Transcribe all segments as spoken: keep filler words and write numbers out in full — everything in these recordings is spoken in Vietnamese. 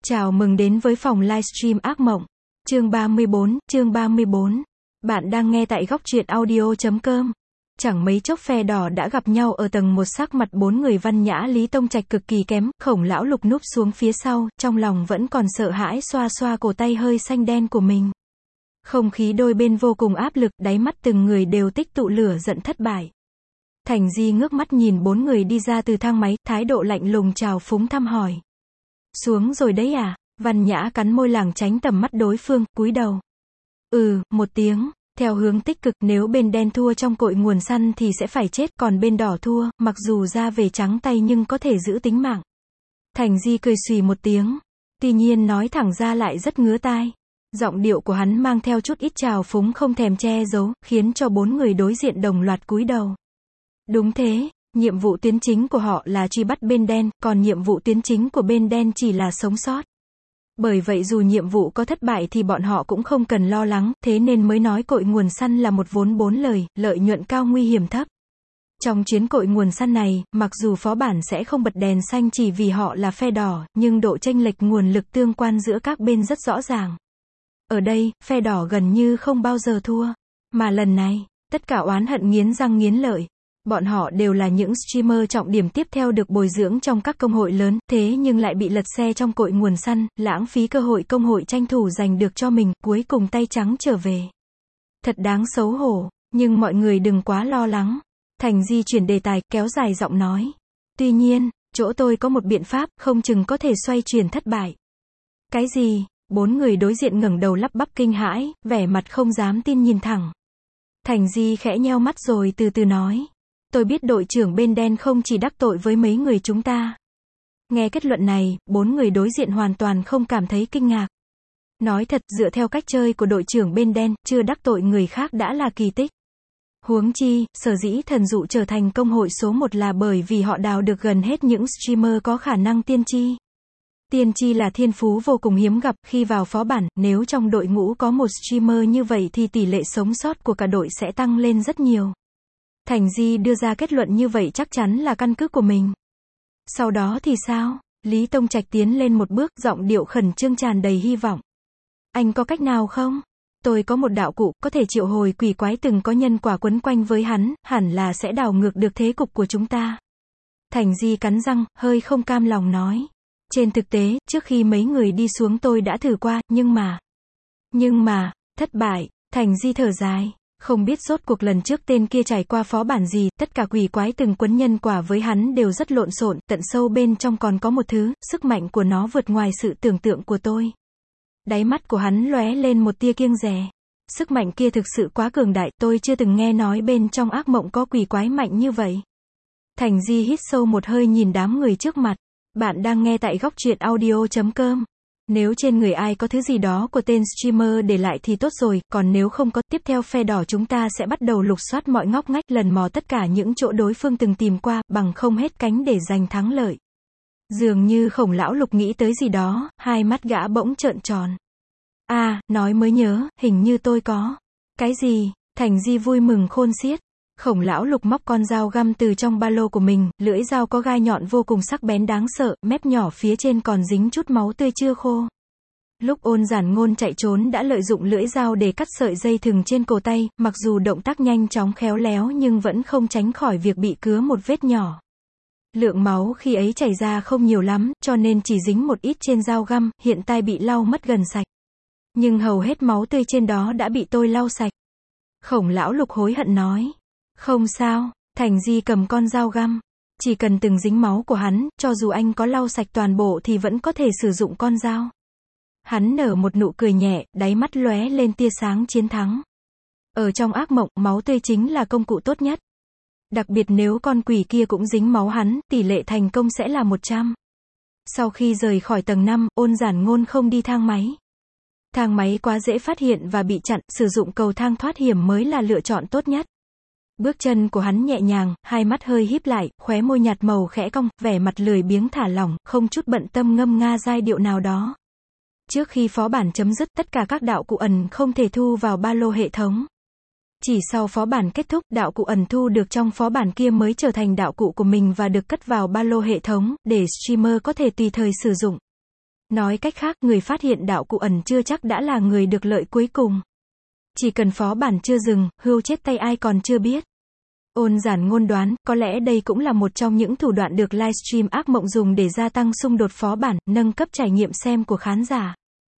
Chào mừng đến với phòng livestream ác mộng. Chương ba mươi bốn, chương ba mươi bốn. Bạn đang nghe tại góc truyện audio chấm com. Chẳng mấy chốc phe đỏ đã gặp nhau ở tầng một, sắc mặt bốn người văn nhã Lý Tông Trạch cực kỳ kém, Khổng lão Lục núp xuống phía sau, trong lòng vẫn còn sợ hãi xoa xoa cổ tay hơi xanh đen của mình. Không khí đôi bên vô cùng áp lực, đáy mắt từng người đều tích tụ lửa giận thất bại. Thành Di ngước mắt nhìn bốn người đi ra từ thang máy, thái độ lạnh lùng chào phúng thăm hỏi. Xuống rồi đấy à? Văn Nhã cắn môi lảng tránh tầm mắt đối phương, cúi đầu. Ừ, một tiếng, theo hướng tích cực, nếu bên đen thua trong cội nguồn săn thì sẽ phải chết, còn bên đỏ thua, mặc dù ra về trắng tay nhưng có thể giữ tính mạng. Thành Di cười xùy một tiếng, tuy nhiên nói thẳng ra lại rất ngứa tai. Giọng điệu của hắn mang theo chút ít trào phúng không thèm che giấu, khiến cho bốn người đối diện đồng loạt cúi đầu. Đúng thế. Nhiệm vụ tuyến chính của họ là truy bắt bên đen, còn nhiệm vụ tuyến chính của bên đen chỉ là sống sót. Bởi vậy dù nhiệm vụ có thất bại thì bọn họ cũng không cần lo lắng, thế nên mới nói cội nguồn săn là một vốn bốn lời, lợi nhuận cao nguy hiểm thấp. Trong chuyến cội nguồn săn này, mặc dù phó bản sẽ không bật đèn xanh chỉ vì họ là phe đỏ, nhưng độ chênh lệch nguồn lực tương quan giữa các bên rất rõ ràng. Ở đây, phe đỏ gần như không bao giờ thua. Mà lần này, tất cả oán hận nghiến răng nghiến lợi. Bọn họ đều là những streamer trọng điểm tiếp theo được bồi dưỡng trong các công hội lớn, thế nhưng lại bị lật xe trong cội nguồn săn, lãng phí cơ hội công hội tranh thủ giành được cho mình, cuối cùng tay trắng trở về. Thật đáng xấu hổ, nhưng mọi người đừng quá lo lắng. Thành Di chuyển đề tài, kéo dài giọng nói. Tuy nhiên, chỗ tôi có một biện pháp, không chừng có thể xoay chuyển thất bại. Cái gì? Bốn người đối diện ngẩng đầu lắp bắp kinh hãi, vẻ mặt không dám tin nhìn thẳng. Thành Di khẽ nheo mắt rồi từ từ nói. Tôi biết đội trưởng bên đen không chỉ đắc tội với mấy người chúng ta. Nghe kết luận này, bốn người đối diện hoàn toàn không cảm thấy kinh ngạc. Nói thật, dựa theo cách chơi của đội trưởng bên đen, chưa đắc tội người khác đã là kỳ tích. Huống chi, sở dĩ thần dụ trở thành công hội số một là bởi vì họ đào được gần hết những streamer có khả năng tiên tri. Tiên tri là thiên phú vô cùng hiếm gặp, khi vào phó bản, nếu trong đội ngũ có một streamer như vậy thì tỷ lệ sống sót của cả đội sẽ tăng lên rất nhiều. Thành Di đưa ra kết luận như vậy chắc chắn là căn cứ của mình. Sau đó thì sao? Lý Tông Trạch tiến lên một bước, giọng điệu khẩn trương tràn đầy hy vọng. Anh có cách nào không? Tôi có một đạo cụ, có thể triệu hồi quỷ quái từng có nhân quả quấn quanh với hắn, hẳn là sẽ đảo ngược được thế cục của chúng ta. Thành Di cắn răng, hơi không cam lòng nói. Trên thực tế, trước khi mấy người đi xuống tôi đã thử qua, nhưng mà... Nhưng mà, thất bại. Thành Di thở dài. Không biết rốt cuộc lần trước tên kia trải qua phó bản gì, tất cả quỷ quái từng quấn nhân quả với hắn đều rất lộn xộn, tận sâu bên trong còn có một thứ, sức mạnh của nó vượt ngoài sự tưởng tượng của tôi. Đáy mắt của hắn lóe lên một tia kiêng dè. Sức mạnh kia thực sự quá cường đại, tôi chưa từng nghe nói bên trong ác mộng có quỷ quái mạnh như vậy. Thành Di hít sâu một hơi nhìn đám người trước mặt. Bạn đang nghe tại góc truyện audio chấm com. Nếu trên người ai có thứ gì đó của tên streamer để lại thì tốt rồi, còn nếu không có, tiếp theo phe đỏ chúng ta sẽ bắt đầu lục soát mọi ngóc ngách, lần mò tất cả những chỗ đối phương từng tìm qua, bằng không hết cánh để giành thắng lợi. Dường như Khổng lão Lục nghĩ tới gì đó, hai mắt gã bỗng trợn tròn. À, nói mới nhớ, hình như tôi có. Cái gì? Thành Di vui mừng khôn xiết. Khổng lão Lục móc con dao găm từ trong ba lô của mình, lưỡi dao có gai nhọn vô cùng sắc bén đáng sợ, mép nhỏ phía trên còn dính chút máu tươi chưa khô. Lúc Ôn Giản Ngôn chạy trốn đã lợi dụng lưỡi dao để cắt sợi dây thừng trên cổ tay, mặc dù động tác nhanh chóng khéo léo nhưng vẫn không tránh khỏi việc bị cứa một vết nhỏ. Lượng máu khi ấy chảy ra không nhiều lắm, cho nên chỉ dính một ít trên dao găm, hiện tại bị lau mất gần sạch. Nhưng hầu hết máu tươi trên đó đã bị tôi lau sạch. Khổng lão Lục hối hận nói. Không sao, Thành Di cầm con dao găm. Chỉ cần từng dính máu của hắn, cho dù anh có lau sạch toàn bộ thì vẫn có thể sử dụng con dao. Hắn nở một nụ cười nhẹ, đáy mắt lóe lên tia sáng chiến thắng. Ở trong ác mộng, máu tươi chính là công cụ tốt nhất. Đặc biệt nếu con quỷ kia cũng dính máu hắn, tỷ lệ thành công sẽ là một trăm. Sau khi rời khỏi tầng năm, Ôn Giản Ngôn không đi thang máy. Thang máy quá dễ phát hiện và bị chặn, sử dụng cầu thang thoát hiểm mới là lựa chọn tốt nhất. Bước chân của hắn nhẹ nhàng, hai mắt hơi híp lại, khóe môi nhạt màu khẽ cong, vẻ mặt lười biếng thả lỏng, không chút bận tâm ngâm nga giai điệu nào đó. Trước khi phó bản chấm dứt, tất cả các đạo cụ ẩn không thể thu vào ba lô hệ thống. Chỉ sau phó bản kết thúc, đạo cụ ẩn thu được trong phó bản kia mới trở thành đạo cụ của mình và được cất vào ba lô hệ thống, để streamer có thể tùy thời sử dụng. Nói cách khác, người phát hiện đạo cụ ẩn chưa chắc đã là người được lợi cuối cùng. Chỉ cần phó bản chưa dừng, hươu chết tay ai còn chưa biết. Ôn Giản Ngôn đoán, có lẽ đây cũng là một trong những thủ đoạn được livestream ác mộng dùng để gia tăng xung đột phó bản, nâng cấp trải nghiệm xem của khán giả.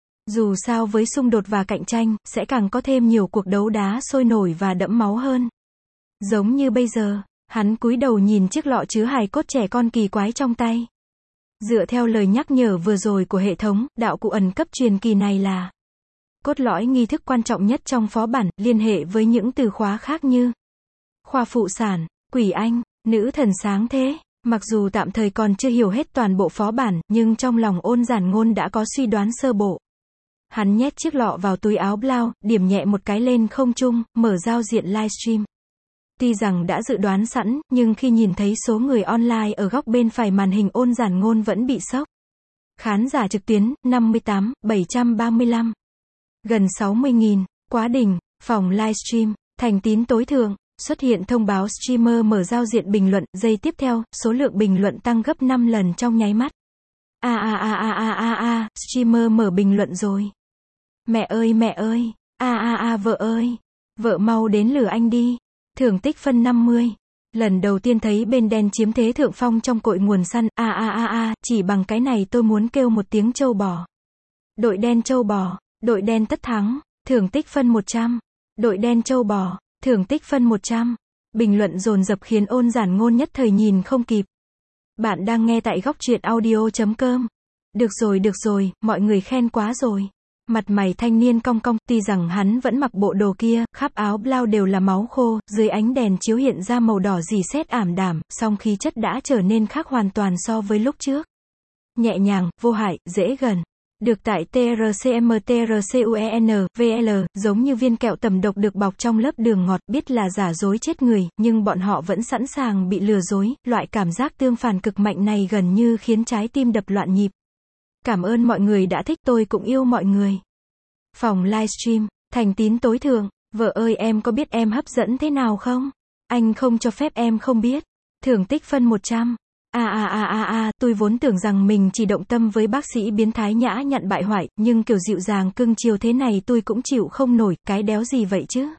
Dù sao với xung đột và cạnh tranh, sẽ càng có thêm nhiều cuộc đấu đá sôi nổi và đẫm máu hơn. Giống như bây giờ, hắn cúi đầu nhìn chiếc lọ chứa hài cốt trẻ con kỳ quái trong tay. Dựa theo lời nhắc nhở vừa rồi của hệ thống, đạo cụ ẩn cấp truyền kỳ này là cốt lõi nghi thức quan trọng nhất trong phó bản, liên hệ với những từ khóa khác như khoa phụ sản, quỷ anh, nữ thần sáng thế. Mặc dù tạm thời còn chưa hiểu hết toàn bộ phó bản, nhưng trong lòng Ôn Giản Ngôn đã có suy đoán sơ bộ. Hắn nhét chiếc lọ vào túi áo blau, điểm nhẹ một cái lên không trung, mở giao diện livestream. Tuy rằng đã dự đoán sẵn, nhưng khi nhìn thấy số người online ở góc bên phải màn hình, Ôn Giản Ngôn vẫn bị sốc. Khán giả trực tuyến, năm mươi tám nghìn bảy trăm ba mươi lăm. Gần sáu mươi nghìn. Quá đỉnh. Phòng livestream. Thành tín tối thượng. Xuất hiện thông báo streamer mở giao diện bình luận, giây tiếp theo, số lượng bình luận tăng gấp năm lần trong nháy mắt. A a a a a a a, streamer mở bình luận rồi. Mẹ ơi mẹ ơi, a a a vợ ơi, vợ mau đến lừa anh đi. Thưởng tích phân năm mươi. Lần đầu tiên thấy bên đen chiếm thế thượng phong trong cội nguồn săn, a a a a, chỉ bằng cái này tôi muốn kêu một tiếng trâu bò. Đội đen trâu bò, đội đen tất thắng, thưởng tích phân một trăm. Đội đen trâu bò, thưởng tích phân một trăm. Bình luận dồn dập khiến Ôn Giản Ngôn nhất thời nhìn không kịp. Bạn đang nghe tại góc truyện audio chấm com. Được rồi được rồi, mọi người khen quá rồi. Mặt mày thanh niên cong cong, tuy rằng hắn vẫn mặc bộ đồ kia, khắp áo blau đều là máu khô, dưới ánh đèn chiếu hiện ra màu đỏ rỉ sét ảm đạm, song khí chất đã trở nên khác hoàn toàn so với lúc trước. Nhẹ nhàng, vô hại, dễ gần. Được tại tê rờ xê em tê rờ xê u e en vê lờ, giống như viên kẹo tẩm độc được bọc trong lớp đường ngọt, biết là giả dối chết người, nhưng bọn họ vẫn sẵn sàng bị lừa dối, loại cảm giác tương phản cực mạnh này gần như khiến trái tim đập loạn nhịp. Cảm ơn mọi người đã thích, tôi cũng yêu mọi người. Phòng livestream, thành tín tối thượng, vợ ơi em có biết em hấp dẫn thế nào không? Anh không cho phép em không biết. Thưởng tích phân một trăm. A a a a a, tôi vốn tưởng rằng mình chỉ động tâm với bác sĩ biến thái nhã nhặn bại hoại, nhưng kiểu dịu dàng cưng chiều thế này tôi cũng chịu không nổi, cái đéo gì vậy chứ?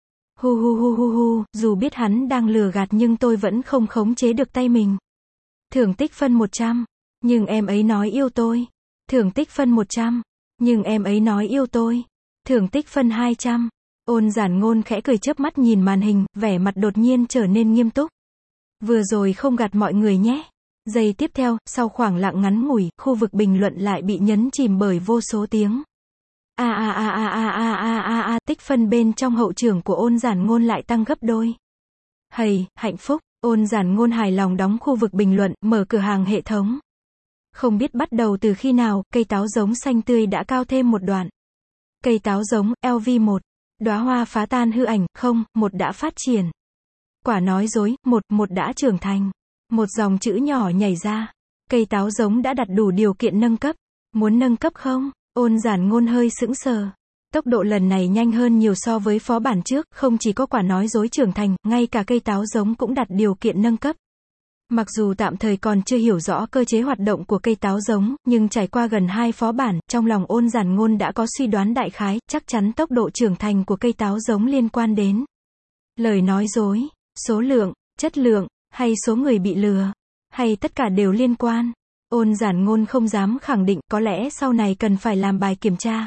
Hu hu hu hu hu, dù biết hắn đang lừa gạt nhưng tôi vẫn không khống chế được tay mình. Thưởng tích phân một trăm. Nhưng em ấy nói yêu tôi. Thưởng tích phân một trăm. Nhưng em ấy nói yêu tôi. Thưởng tích phân hai trăm. Ôn Giản Ngôn khẽ cười chớp mắt nhìn màn hình, vẻ mặt đột nhiên trở nên nghiêm túc. Vừa rồi không gạt mọi người nhé. Giây tiếp theo, sau khoảng lặng ngắn ngủi, khu vực bình luận lại bị nhấn chìm bởi vô số tiếng. A a a a a a a a a, tích phân bên trong hậu trường của Ôn Giản Ngôn lại tăng gấp đôi. Hầy, hạnh phúc. Ôn Giản Ngôn hài lòng đóng khu vực bình luận, mở cửa hàng hệ thống. Không biết bắt đầu từ khi nào, cây táo giống xanh tươi đã cao thêm một đoạn. Cây táo giống, lv một. Đóa hoa phá tan hư ảnh, không, một đã phát triển. Quả nói dối, một, một đã trưởng thành. Một dòng chữ nhỏ nhảy ra. Cây táo giống đã đạt đủ điều kiện nâng cấp. Muốn nâng cấp không? Ôn Giản Ngôn hơi sững sờ. Tốc độ lần này nhanh hơn nhiều so với phó bản trước, không chỉ có quả nói dối trưởng thành, ngay cả cây táo giống cũng đạt điều kiện nâng cấp. Mặc dù tạm thời còn chưa hiểu rõ cơ chế hoạt động của cây táo giống, nhưng trải qua gần hai phó bản, trong lòng Ôn Giản Ngôn đã có suy đoán đại khái, chắc chắn tốc độ trưởng thành của cây táo giống liên quan đến lời nói dối, số lượng, chất lượng, hay số người bị lừa, hay tất cả đều liên quan. Ôn Giản Ngôn không dám khẳng định, có lẽ sau này cần phải làm bài kiểm tra.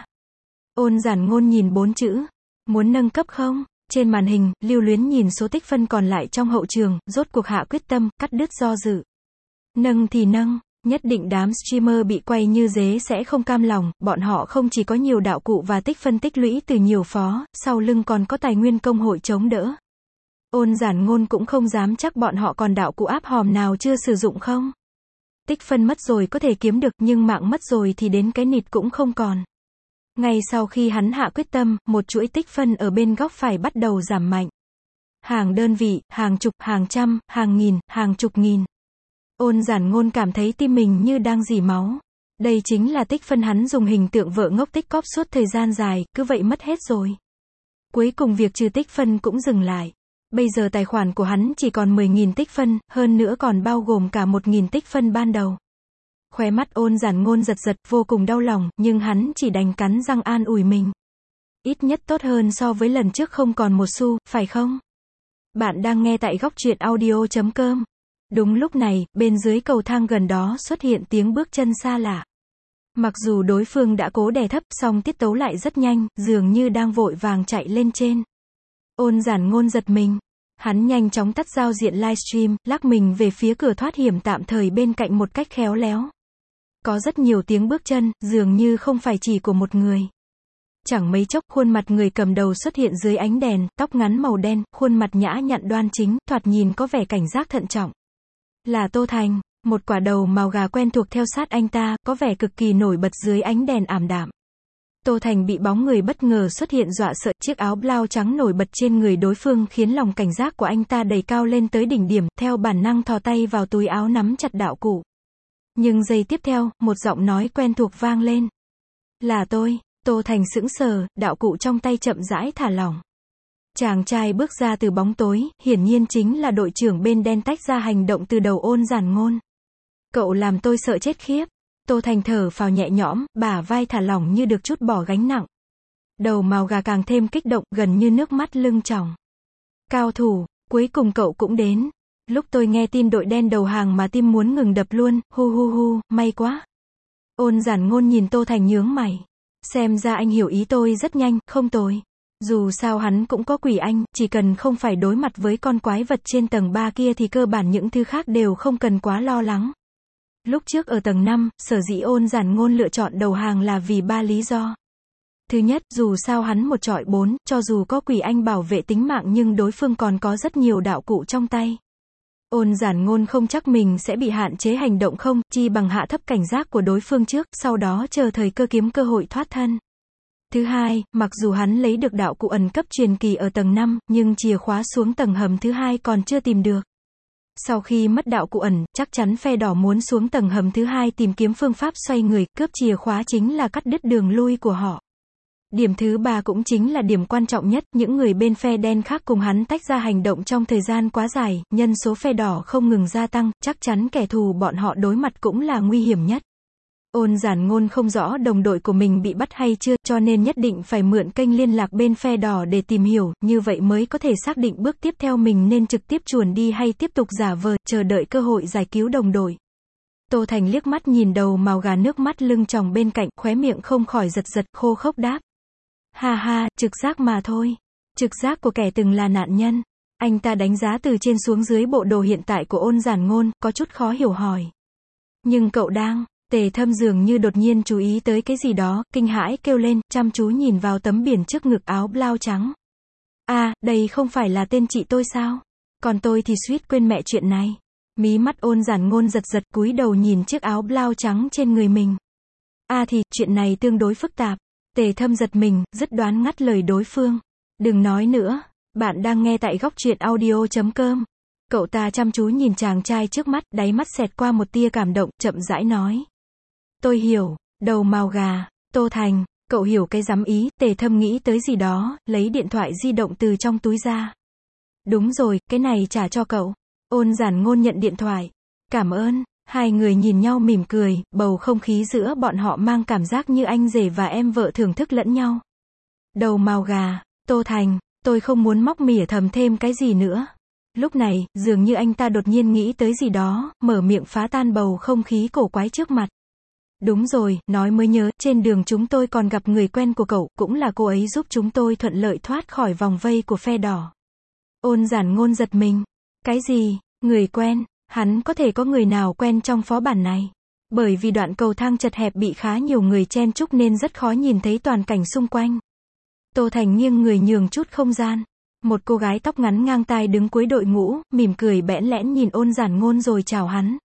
Ôn Giản Ngôn nhìn bốn chữ, muốn nâng cấp không? Trên màn hình, lưu luyến nhìn số tích phân còn lại trong hậu trường, rốt cuộc hạ quyết tâm, cắt đứt do dự. Nâng thì nâng, nhất định đám streamer bị quay như dế sẽ không cam lòng, bọn họ không chỉ có nhiều đạo cụ và tích phân tích lũy từ nhiều phó, sau lưng còn có tài nguyên công hội chống đỡ. Ôn Giản Ngôn cũng không dám chắc bọn họ còn đạo cụ áp hòm nào chưa sử dụng không. Tích phân mất rồi có thể kiếm được, nhưng mạng mất rồi thì đến cái nịt cũng không còn. Ngay sau khi hắn hạ quyết tâm, một chuỗi tích phân ở bên góc phải bắt đầu giảm mạnh. Hàng đơn vị, hàng chục, hàng trăm, hàng nghìn, hàng chục nghìn. Ôn Giản Ngôn cảm thấy tim mình như đang rỉ máu. Đây chính là tích phân hắn dùng hình tượng vợ ngốc tích cóp suốt thời gian dài, cứ vậy mất hết rồi. Cuối cùng việc trừ tích phân cũng dừng lại. Bây giờ tài khoản của hắn chỉ còn mười nghìn tích phân, hơn nữa còn bao gồm cả một nghìn tích phân ban đầu. Khóe mắt Ôn Giản Ngôn giật giật, vô cùng đau lòng, nhưng hắn chỉ đành cắn răng an ủi mình. Ít nhất tốt hơn so với lần trước không còn một xu, phải không? Bạn đang nghe tại góc truyện audio chấm com. Đúng lúc này, bên dưới cầu thang gần đó xuất hiện tiếng bước chân xa lạ. Mặc dù đối phương đã cố đè thấp, song tiết tấu lại rất nhanh, dường như đang vội vàng chạy lên trên. Ôn Giản Ngôn giật mình. Hắn nhanh chóng tắt giao diện livestream, lắc mình về phía cửa thoát hiểm tạm thời bên cạnh một cách khéo léo. Có rất nhiều tiếng bước chân, dường như không phải chỉ của một người. Chẳng mấy chốc, khuôn mặt người cầm đầu xuất hiện dưới ánh đèn, tóc ngắn màu đen, khuôn mặt nhã nhặn đoan chính, thoạt nhìn có vẻ cảnh giác thận trọng. Là Tô Thành, một quả đầu mào gà quen thuộc theo sát anh ta, có vẻ cực kỳ nổi bật dưới ánh đèn ảm đạm. Tô Thành bị bóng người bất ngờ xuất hiện dọa sợ, chiếc áo blau trắng nổi bật trên người đối phương khiến lòng cảnh giác của anh ta đẩy cao lên tới đỉnh điểm, theo bản năng thò tay vào túi áo nắm chặt đạo cụ. Nhưng giây tiếp theo, một giọng nói quen thuộc vang lên. Là tôi. Tô Thành sững sờ, đạo cụ trong tay chậm rãi thả lỏng. Chàng trai bước ra từ bóng tối, hiển nhiên chính là đội trưởng bên đen tách ra hành động từ đầu Ôn Giản Ngôn. Cậu làm tôi sợ chết khiếp. Tô Thành thở phào nhẹ nhõm, bả vai thả lỏng như được trút bỏ gánh nặng. Đầu mào gà càng thêm kích động, gần như nước mắt lưng tròng. Cao thủ, cuối cùng cậu cũng đến. Lúc tôi nghe tin đội đen đầu hàng mà tim muốn ngừng đập luôn, hu hu hu, may quá. Ôn Giản Ngôn nhìn Tô Thành nhướng mày. Xem ra anh hiểu ý tôi rất nhanh, không tồi. Dù sao hắn cũng có quỷ anh, chỉ cần không phải đối mặt với con quái vật trên tầng ba kia thì cơ bản những thứ khác đều không cần quá lo lắng. Lúc trước ở tầng năm, sở dĩ Ôn Giản Ngôn lựa chọn đầu hàng là vì ba lý do. Thứ nhất, dù sao hắn một trọi bốn, cho dù có quỷ anh bảo vệ tính mạng nhưng đối phương còn có rất nhiều đạo cụ trong tay. Ôn Giản Ngôn không chắc mình sẽ bị hạn chế hành động không, chi bằng hạ thấp cảnh giác của đối phương trước, sau đó chờ thời cơ kiếm cơ hội thoát thân. Thứ hai, mặc dù hắn lấy được đạo cụ ẩn cấp truyền kỳ ở tầng năm, nhưng chìa khóa xuống tầng hầm thứ hai còn chưa tìm được. Sau khi mất đạo cụ ẩn, chắc chắn phe đỏ muốn xuống tầng hầm thứ hai tìm kiếm phương pháp xoay người, cướp chìa khóa chính là cắt đứt đường lui của họ. Điểm thứ ba cũng chính là điểm quan trọng nhất, những người bên phe đen khác cùng hắn tách ra hành động trong thời gian quá dài, nhân số phe đỏ không ngừng gia tăng, chắc chắn kẻ thù bọn họ đối mặt cũng là nguy hiểm nhất. Ôn Giản Ngôn không rõ đồng đội của mình bị bắt hay chưa, cho nên nhất định phải mượn kênh liên lạc bên phe đỏ để tìm hiểu, như vậy mới có thể xác định bước tiếp theo mình nên trực tiếp chuồn đi hay tiếp tục giả vờ, chờ đợi cơ hội giải cứu đồng đội. Tô Thành liếc mắt nhìn đầu mào gà nước mắt lưng tròng bên cạnh, khóe miệng không khỏi giật giật, khô khốc đáp. Ha ha, trực giác mà thôi. Trực giác của kẻ từng là nạn nhân. Anh ta đánh giá từ trên xuống dưới bộ đồ hiện tại của Ôn Giản Ngôn, có chút khó hiểu hỏi. Nhưng cậu đang... Tề Thâm dường như đột nhiên chú ý tới cái gì đó, kinh hãi kêu lên, chăm chú nhìn vào tấm biển trước ngực áo blau trắng. À, đây không phải là tên chị tôi sao? Còn tôi thì suýt quên mẹ chuyện này. Mí mắt Ôn Giản Ngôn giật giật, cúi đầu nhìn chiếc áo blau trắng trên người mình. À thì, chuyện này tương đối phức tạp. Tề Thâm giật mình, dứt đoán ngắt lời đối phương. Đừng nói nữa, bạn đang nghe tại góc truyện audio chấm com. Cậu ta chăm chú nhìn chàng trai trước mắt, đáy mắt xẹt qua một tia cảm động, chậm rãi nói. Tôi hiểu, đầu mào gà, Tô Thành, cậu hiểu cái rắm ý, Tề Thâm nghĩ tới gì đó, lấy điện thoại di động từ trong túi ra. Đúng rồi, cái này trả cho cậu. Ôn Giản Ngôn nhận điện thoại. Cảm ơn. Hai người nhìn nhau mỉm cười, bầu không khí giữa bọn họ mang cảm giác như anh rể và em vợ thưởng thức lẫn nhau. Đầu mào gà, Tô Thành, tôi không muốn móc mỉa thầm thêm cái gì nữa. Lúc này, dường như anh ta đột nhiên nghĩ tới gì đó, mở miệng phá tan bầu không khí cổ quái trước mặt. Đúng rồi, nói mới nhớ, trên đường chúng tôi còn gặp người quen của cậu, cũng là cô ấy giúp chúng tôi thuận lợi thoát khỏi vòng vây của phe đỏ. Ôn Giản Ngôn giật mình. Cái gì? Người quen? Hắn có thể có người nào quen trong phó bản này? Bởi vì đoạn cầu thang chật hẹp bị khá nhiều người chen chúc nên rất khó nhìn thấy toàn cảnh xung quanh. Tô Thành nghiêng người nhường chút không gian. Một cô gái tóc ngắn ngang tai đứng cuối đội ngũ, mỉm cười bẽn lẽn nhìn Ôn Giản Ngôn rồi chào hắn.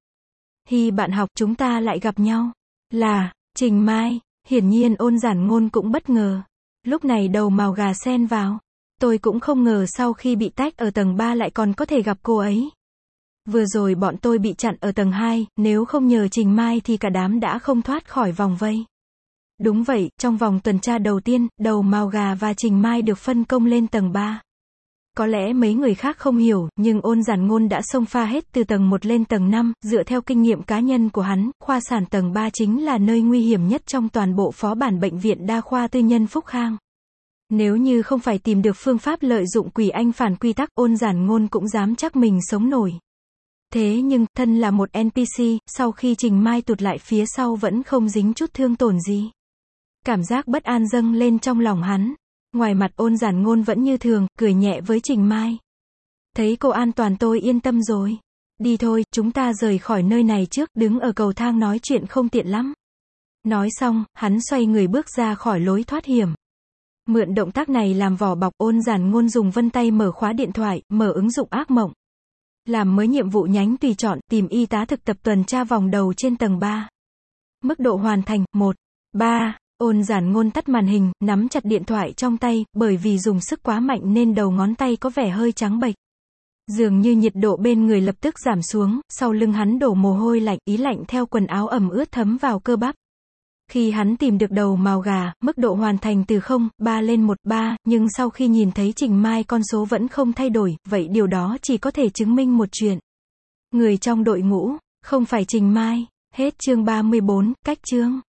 Hi bạn học, chúng ta lại gặp nhau. Là, Trình Mai. Hiển nhiên Ôn Giản Ngôn cũng bất ngờ. Lúc này đầu mào gà xen vào. Tôi cũng không ngờ sau khi bị tách ở tầng ba lại còn có thể gặp cô ấy. Vừa rồi bọn tôi bị chặn ở tầng hai, nếu không nhờ Trình Mai thì cả đám đã không thoát khỏi vòng vây. Đúng vậy, trong vòng tuần tra đầu tiên, đầu mào gà và Trình Mai được phân công lên tầng ba. Có lẽ mấy người khác không hiểu, nhưng Ôn Giản Ngôn đã xông pha hết từ tầng một lên tầng năm, dựa theo kinh nghiệm cá nhân của hắn, khoa sản tầng ba chính là nơi nguy hiểm nhất trong toàn bộ phó bản bệnh viện đa khoa tư nhân Phúc Khang. Nếu như không phải tìm được phương pháp lợi dụng quỷ anh phản quy tắc, Ôn Giản Ngôn cũng dám chắc mình sống nổi. Thế nhưng, thân là một en pê xê, sau khi Trình Mai tụt lại phía sau vẫn không dính chút thương tổn gì. Cảm giác bất an dâng lên trong lòng hắn. Ngoài mặt Ôn Giản Ngôn vẫn như thường, cười nhẹ với Trình Mai. Thấy cô an toàn tôi yên tâm rồi. Đi thôi, chúng ta rời khỏi nơi này trước, đứng ở cầu thang nói chuyện không tiện lắm. Nói xong, hắn xoay người bước ra khỏi lối thoát hiểm. Mượn động tác này làm vỏ bọc, Ôn Giản Ngôn dùng vân tay mở khóa điện thoại, mở ứng dụng ác mộng. Làm mới nhiệm vụ nhánh tùy chọn, tìm y tá thực tập tuần tra vòng đầu trên tầng ba. Mức độ hoàn thành, một, ba. Ôn Giản Ngôn tắt màn hình, nắm chặt điện thoại trong tay, bởi vì dùng sức quá mạnh nên đầu ngón tay có vẻ hơi trắng bệch. Dường như nhiệt độ bên người lập tức giảm xuống, sau lưng hắn đổ mồ hôi lạnh, ý lạnh theo quần áo ẩm ướt thấm vào cơ bắp. Khi hắn tìm được đầu mào gà, mức độ hoàn thành từ không, ba lên một, ba, nhưng sau khi nhìn thấy Trình Mai con số vẫn không thay đổi, vậy điều đó chỉ có thể chứng minh một chuyện. Người trong đội ngũ, không phải Trình Mai. Hết chương ba mươi bốn, cách chương.